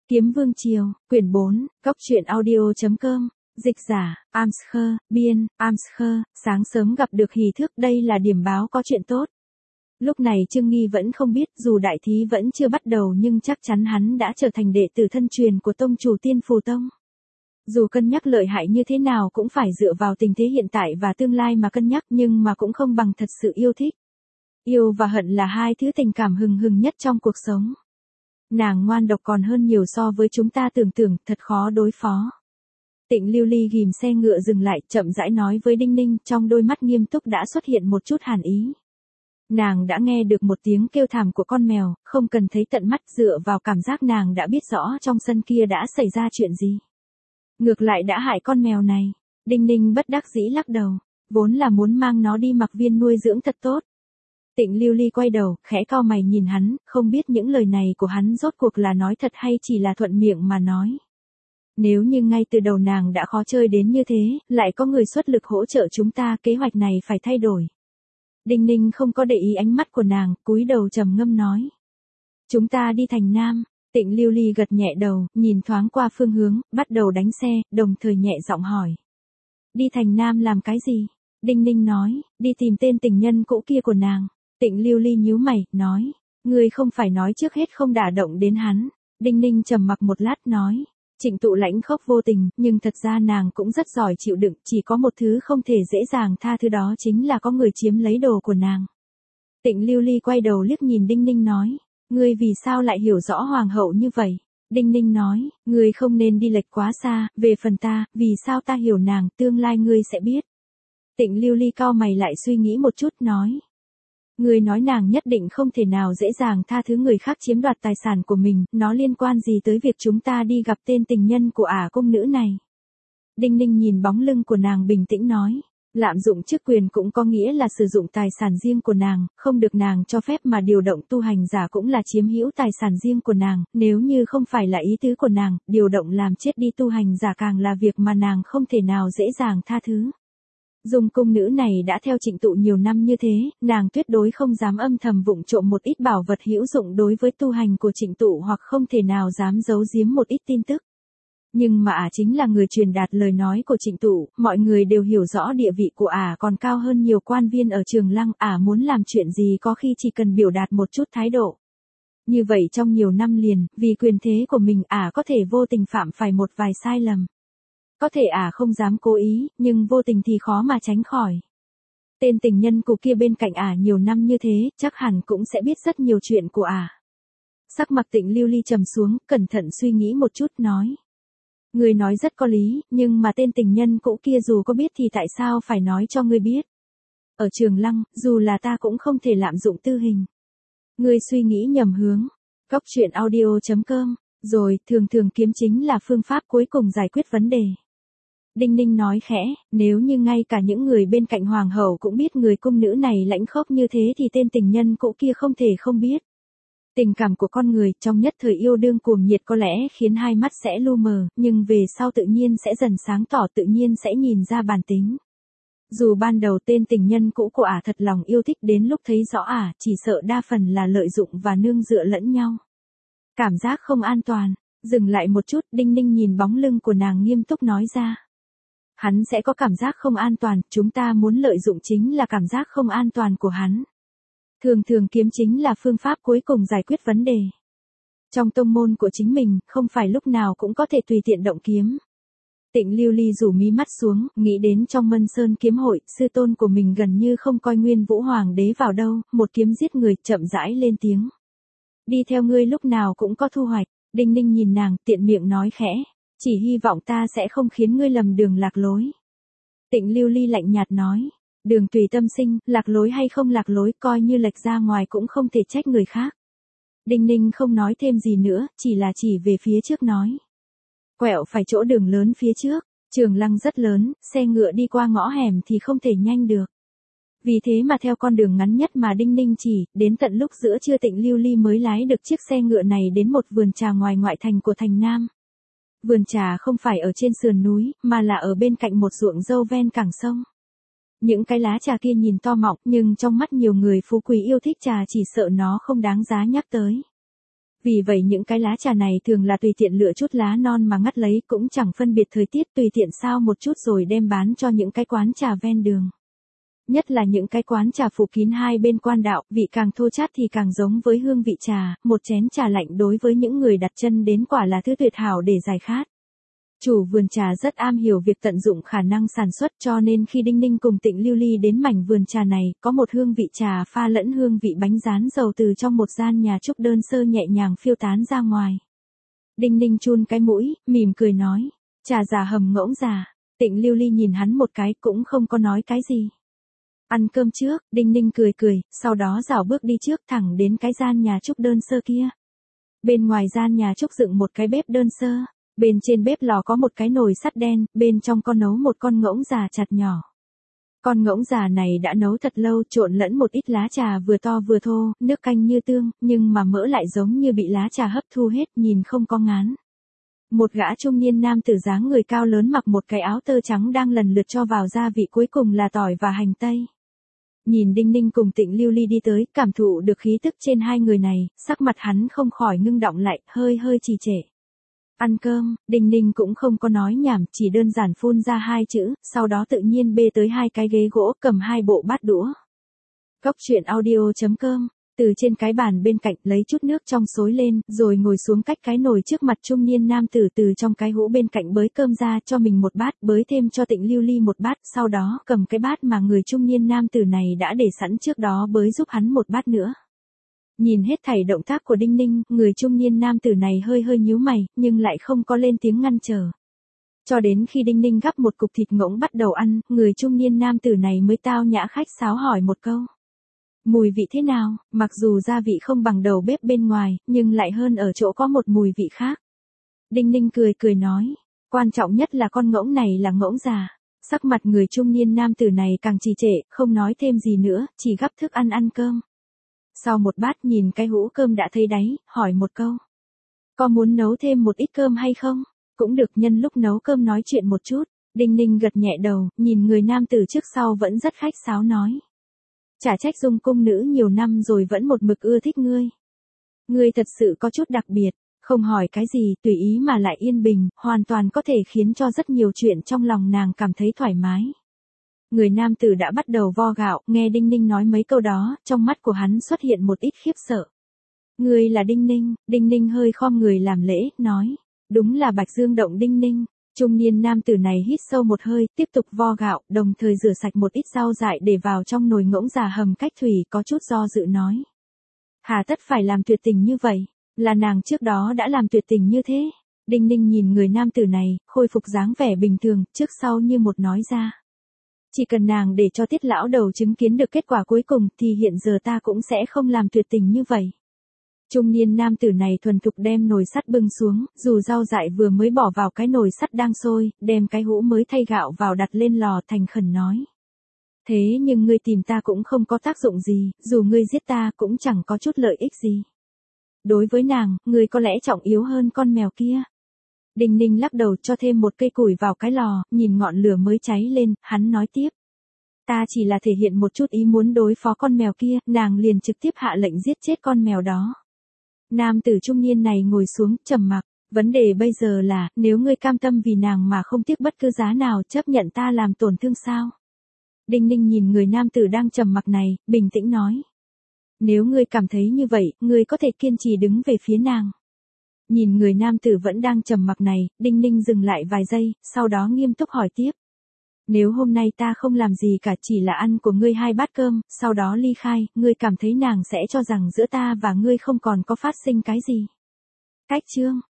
Kiếm Vương Triều, quyển 4, Cốc truyện audio.com, dịch giả, Amscher, biên, Amscher, sáng sớm gặp được hỷ thức, đây là điểm báo có chuyện tốt. Lúc này Trương Nghi vẫn không biết, dù đại thí vẫn chưa bắt đầu nhưng chắc chắn hắn đã trở thành đệ tử thân truyền của tông chủ Tiên Phù Tông. Dù cân nhắc lợi hại như thế nào cũng phải dựa vào tình thế hiện tại và tương lai mà cân nhắc, nhưng mà cũng không bằng thật sự yêu thích. Yêu và hận là hai thứ tình cảm hừng hừng nhất trong cuộc sống. Nàng ngoan độc còn hơn nhiều so với chúng ta tưởng tượng, thật khó đối phó. Tịnh Lưu Ly ghìm xe ngựa dừng lại, chậm rãi nói với Đinh Ninh, trong đôi mắt nghiêm túc đã xuất hiện một chút hàn ý. Nàng đã nghe được một tiếng kêu thảm của con mèo, không cần thấy tận mắt, dựa vào cảm giác nàng đã biết rõ trong sân kia đã xảy ra chuyện gì. Ngược lại đã hại con mèo này. Đinh Ninh bất đắc dĩ lắc đầu, vốn là muốn mang nó đi mặc viên nuôi dưỡng thật tốt. Tịnh Lưu Ly quay đầu, khẽ cau mày nhìn hắn, không biết những lời này của hắn rốt cuộc là nói thật hay chỉ là thuận miệng mà nói. Nếu như ngay từ đầu nàng đã khó chơi đến như thế, lại có người xuất lực hỗ trợ chúng ta, kế hoạch này phải thay đổi. Đinh Ninh không có để ý ánh mắt của nàng, cúi đầu trầm ngâm nói. Chúng ta đi thành Nam. Tịnh Lưu Ly gật nhẹ đầu, nhìn thoáng qua phương hướng, bắt đầu đánh xe, đồng thời nhẹ giọng hỏi. Đi thành Nam làm cái gì? Đinh Ninh nói, đi tìm tên tình nhân cũ kia của nàng. Tịnh Lưu Ly nhíu mày, nói, ngươi không phải nói trước hết không đả động đến hắn. Đinh Ninh trầm mặc một lát nói, Trịnh Tụ lãnh khốc vô tình, nhưng thật ra nàng cũng rất giỏi chịu đựng, chỉ có một thứ không thể dễ dàng tha thứ, đó chính là có người chiếm lấy đồ của nàng. Tịnh Lưu Ly quay đầu liếc nhìn Đinh Ninh nói, ngươi vì sao lại hiểu rõ hoàng hậu như vậy? Đinh Ninh nói, ngươi không nên đi lệch quá xa, về phần ta, vì sao ta hiểu nàng, tương lai ngươi sẽ biết. Tịnh Lưu Ly cau mày lại suy nghĩ một chút, nói. Ngươi nói nàng nhất định không thể nào dễ dàng tha thứ người khác chiếm đoạt tài sản của mình, nó liên quan gì tới việc chúng ta đi gặp tên tình nhân của cung nữ này? Đinh Ninh nhìn bóng lưng của nàng bình tĩnh nói, lạm dụng chức quyền cũng có nghĩa là sử dụng tài sản riêng của nàng, không được nàng cho phép mà điều động tu hành giả cũng là chiếm hữu tài sản riêng của nàng, nếu như không phải là ý tứ của nàng, điều động làm chết đi tu hành giả càng là việc mà nàng không thể nào dễ dàng tha thứ. Dung cung nữ này đã theo Trịnh Tụ nhiều năm như thế, nàng tuyệt đối không dám âm thầm vụng trộm một ít bảo vật hữu dụng đối với tu hành của Trịnh Tụ, hoặc không thể nào dám giấu giếm một ít tin tức. Nhưng mà chính là người truyền đạt lời nói của Trịnh Tụ, mọi người đều hiểu rõ địa vị của còn cao hơn nhiều quan viên ở Trường Lăng, muốn làm chuyện gì có khi chỉ cần biểu đạt một chút thái độ. Như vậy trong nhiều năm liền, vì quyền thế của mình có thể vô tình phạm phải một vài sai lầm. Có thể không dám cố ý, nhưng vô tình thì khó mà tránh khỏi. Tên tình nhân của kia bên cạnh nhiều năm như thế, chắc hẳn cũng sẽ biết rất nhiều chuyện của Sắc mặt Tịnh Lưu Ly trầm xuống, cẩn thận suy nghĩ một chút, nói. Ngươi nói rất có lý, nhưng mà tên tình nhân cũ kia dù có biết thì tại sao phải nói cho ngươi biết? Ở Trường Lăng, dù là ta cũng không thể lạm dụng tư hình. Ngươi suy nghĩ nhầm hướng. Cốc truyện audio.com, rồi, thường kiếm chính là phương pháp cuối cùng giải quyết vấn đề. Đinh Ninh nói khẽ, nếu như ngay cả những người bên cạnh hoàng hậu cũng biết người cung nữ này lãnh khốc như thế thì tên tình nhân cũ kia không thể không biết. Tình cảm của con người trong nhất thời yêu đương cuồng nhiệt có lẽ khiến hai mắt sẽ lu mờ, nhưng về sau tự nhiên sẽ dần sáng tỏ, tự nhiên sẽ nhìn ra bản tính. Dù ban đầu tên tình nhân cũ của thật lòng yêu thích, đến lúc thấy rõ chỉ sợ đa phần là lợi dụng và nương dựa lẫn nhau. Cảm giác không an toàn. Dừng lại một chút, Đinh Ninh nhìn bóng lưng của nàng nghiêm túc nói ra. Hắn sẽ có cảm giác không an toàn, chúng ta muốn lợi dụng chính là cảm giác không an toàn của hắn. Thường kiếm chính là phương pháp cuối cùng giải quyết vấn đề. Trong tông môn của chính mình, không phải lúc nào cũng có thể tùy tiện động kiếm. Tịnh Lưu Ly rủ mí mắt xuống, nghĩ đến trong Mân Sơn kiếm hội, sư tôn của mình gần như không coi Nguyên Vũ Hoàng đế vào đâu, một kiếm giết người, chậm rãi lên tiếng. Đi theo ngươi lúc nào cũng có thu hoạch. Đinh Ninh nhìn nàng, tiện miệng nói khẽ, chỉ hy vọng ta sẽ không khiến ngươi lầm đường lạc lối. Tịnh Lưu Ly lạnh nhạt nói, đường tùy tâm sinh, lạc lối hay không lạc lối, coi như lệch ra ngoài cũng không thể trách người khác. Đinh Ninh không nói thêm gì nữa, chỉ là chỉ về phía trước nói. Quẹo phải chỗ đường lớn phía trước, Trường Lăng rất lớn, xe ngựa đi qua ngõ hẻm thì không thể nhanh được. Vì thế mà theo con đường ngắn nhất mà Đinh Ninh chỉ, đến tận lúc giữa trưa Tịnh Lưu Ly mới lái được chiếc xe ngựa này đến một vườn trà ngoài ngoại thành của thành Nam. Vườn trà không phải ở trên sườn núi, mà là ở bên cạnh một ruộng dâu ven cảng sông. Những cái lá trà kia nhìn to mọng, nhưng trong mắt nhiều người phú quý yêu thích trà chỉ sợ nó không đáng giá nhắc tới. Vì vậy những cái lá trà này thường là tùy tiện lựa chút lá non mà ngắt lấy, cũng chẳng phân biệt thời tiết, tùy tiện sao một chút rồi đem bán cho những cái quán trà ven đường. Nhất là những cái quán trà phủ kín hai bên quan đạo, vị càng thô chát thì càng giống với hương vị trà, một chén trà lạnh đối với những người đặt chân đến quả là thứ tuyệt hảo để giải khát. Chủ vườn trà rất am hiểu việc tận dụng khả năng sản xuất, cho nên khi Đinh Ninh cùng Tịnh Lưu Ly đến mảnh vườn trà này, có một hương vị trà pha lẫn hương vị bánh rán dầu từ trong một gian nhà trúc đơn sơ nhẹ nhàng phiêu tán ra ngoài. Đinh Ninh chun cái mũi, mỉm cười nói, trà già hầm ngỗng già. Tịnh Lưu Ly nhìn hắn một cái cũng không có nói cái gì. Ăn cơm trước, Đinh Ninh cười cười, sau đó rảo bước đi trước thẳng đến cái gian nhà trúc đơn sơ kia. Bên ngoài gian nhà trúc dựng một cái bếp đơn sơ. Bên trên bếp lò có một cái nồi sắt đen, bên trong có nấu một con ngỗng già chặt nhỏ. Con ngỗng già này đã nấu thật lâu, trộn lẫn một ít lá trà vừa to vừa thô, nước canh như tương, nhưng mà mỡ lại giống như bị lá trà hấp thu hết, nhìn không có ngán. Một gã trung niên nam tử dáng người cao lớn mặc một cái áo tơ trắng đang lần lượt cho vào gia vị, cuối cùng là tỏi và hành tây. Nhìn Đinh Ninh cùng Tịnh Lưu Ly đi tới, cảm thụ được khí tức trên hai người này, sắc mặt hắn không khỏi ngưng động lại, hơi trì trệ. Ăn cơm, Đinh Ninh cũng không có nói nhảm, chỉ đơn giản phun ra hai chữ, sau đó tự nhiên bê tới hai cái ghế gỗ, cầm hai bộ bát đũa. Cốc truyện audio.com, từ trên cái bàn bên cạnh lấy chút nước trong xối lên, rồi ngồi xuống cách cái nồi trước mặt trung niên nam tử, từ trong cái hũ bên cạnh bới cơm ra cho mình một bát, bới thêm cho Tịnh Lưu Ly một bát, sau đó cầm cái bát mà người trung niên nam tử này đã để sẵn trước đó bới giúp hắn một bát nữa. Nhìn hết thảy động tác của Đinh Ninh, người trung niên nam tử này hơi nhíu mày, nhưng lại không có lên tiếng ngăn trở. Cho đến khi Đinh Ninh gắp một cục thịt ngỗng bắt đầu ăn, người trung niên nam tử này mới tao nhã khách sáo hỏi một câu. Mùi vị thế nào? Mặc dù gia vị không bằng đầu bếp bên ngoài, nhưng lại hơn ở chỗ có một mùi vị khác. Đinh Ninh cười nói, quan trọng nhất là con ngỗng này là ngỗng già. Sắc mặt người trung niên nam tử này càng trì trệ, không nói thêm gì nữa, chỉ gắp thức ăn cơm. Sau một bát nhìn cái hũ cơm đã thấy đáy, hỏi một câu. Có muốn nấu thêm một ít cơm hay không? Cũng được, nhân lúc nấu cơm nói chuyện một chút. Đinh Ninh gật nhẹ đầu, nhìn người nam tử trước sau vẫn rất khách sáo nói. Chả trách Dung cung nữ nhiều năm rồi vẫn một mực ưa thích ngươi. Ngươi thật sự có chút đặc biệt, không hỏi cái gì, tùy ý mà lại yên bình, hoàn toàn có thể khiến cho rất nhiều chuyện trong lòng nàng cảm thấy thoải mái. Người nam tử đã bắt đầu vo gạo, nghe Đinh Ninh nói mấy câu đó, trong mắt của hắn xuất hiện một ít khiếp sợ. Ngươi là Đinh Ninh hơi khom người làm lễ, nói. Đúng là Bạch Dương Động Đinh Ninh. Trung niên nam tử này hít sâu một hơi, tiếp tục vo gạo, đồng thời rửa sạch một ít rau dại để vào trong nồi ngỗng già hầm cách thủy, có chút do dự nói. Hà tất phải làm tuyệt tình như vậy, là nàng trước đó đã làm tuyệt tình như thế. Đinh Ninh nhìn người nam tử này, khôi phục dáng vẻ bình thường, trước sau như một nói ra. Chỉ cần nàng để cho Tiết lão đầu chứng kiến được kết quả cuối cùng thì hiện giờ ta cũng sẽ không làm tuyệt tình như vậy. Trung niên nam tử này thuần thục đem nồi sắt bưng xuống, dù rau dại vừa mới bỏ vào cái nồi sắt đang sôi, đem cái hũ mới thay gạo vào đặt lên lò, thành khẩn nói. Thế nhưng ngươi tìm ta cũng không có tác dụng gì, dù ngươi giết ta cũng chẳng có chút lợi ích gì. Đối với nàng, ngươi có lẽ trọng yếu hơn con mèo kia. Đinh Ninh lắc đầu, cho thêm một cây củi vào cái lò, nhìn ngọn lửa mới cháy lên, hắn nói tiếp. Ta chỉ là thể hiện một chút ý muốn đối phó con mèo kia, nàng liền trực tiếp hạ lệnh giết chết con mèo đó. Nam tử trung niên này ngồi xuống, trầm mặc. Vấn đề bây giờ là, nếu ngươi cam tâm vì nàng mà không tiếc bất cứ giá nào chấp nhận ta làm tổn thương sao? Đinh Ninh nhìn người nam tử đang trầm mặc này, bình tĩnh nói. Nếu ngươi cảm thấy như vậy, ngươi có thể kiên trì đứng về phía nàng. Nhìn người nam tử vẫn đang trầm mặc này, Đinh Ninh dừng lại vài giây, sau đó nghiêm túc hỏi tiếp. Nếu hôm nay ta không làm gì cả, chỉ là ăn của ngươi 2 bát cơm, sau đó ly khai, ngươi cảm thấy nàng sẽ cho rằng giữa ta và ngươi không còn có phát sinh cái gì? Cách chương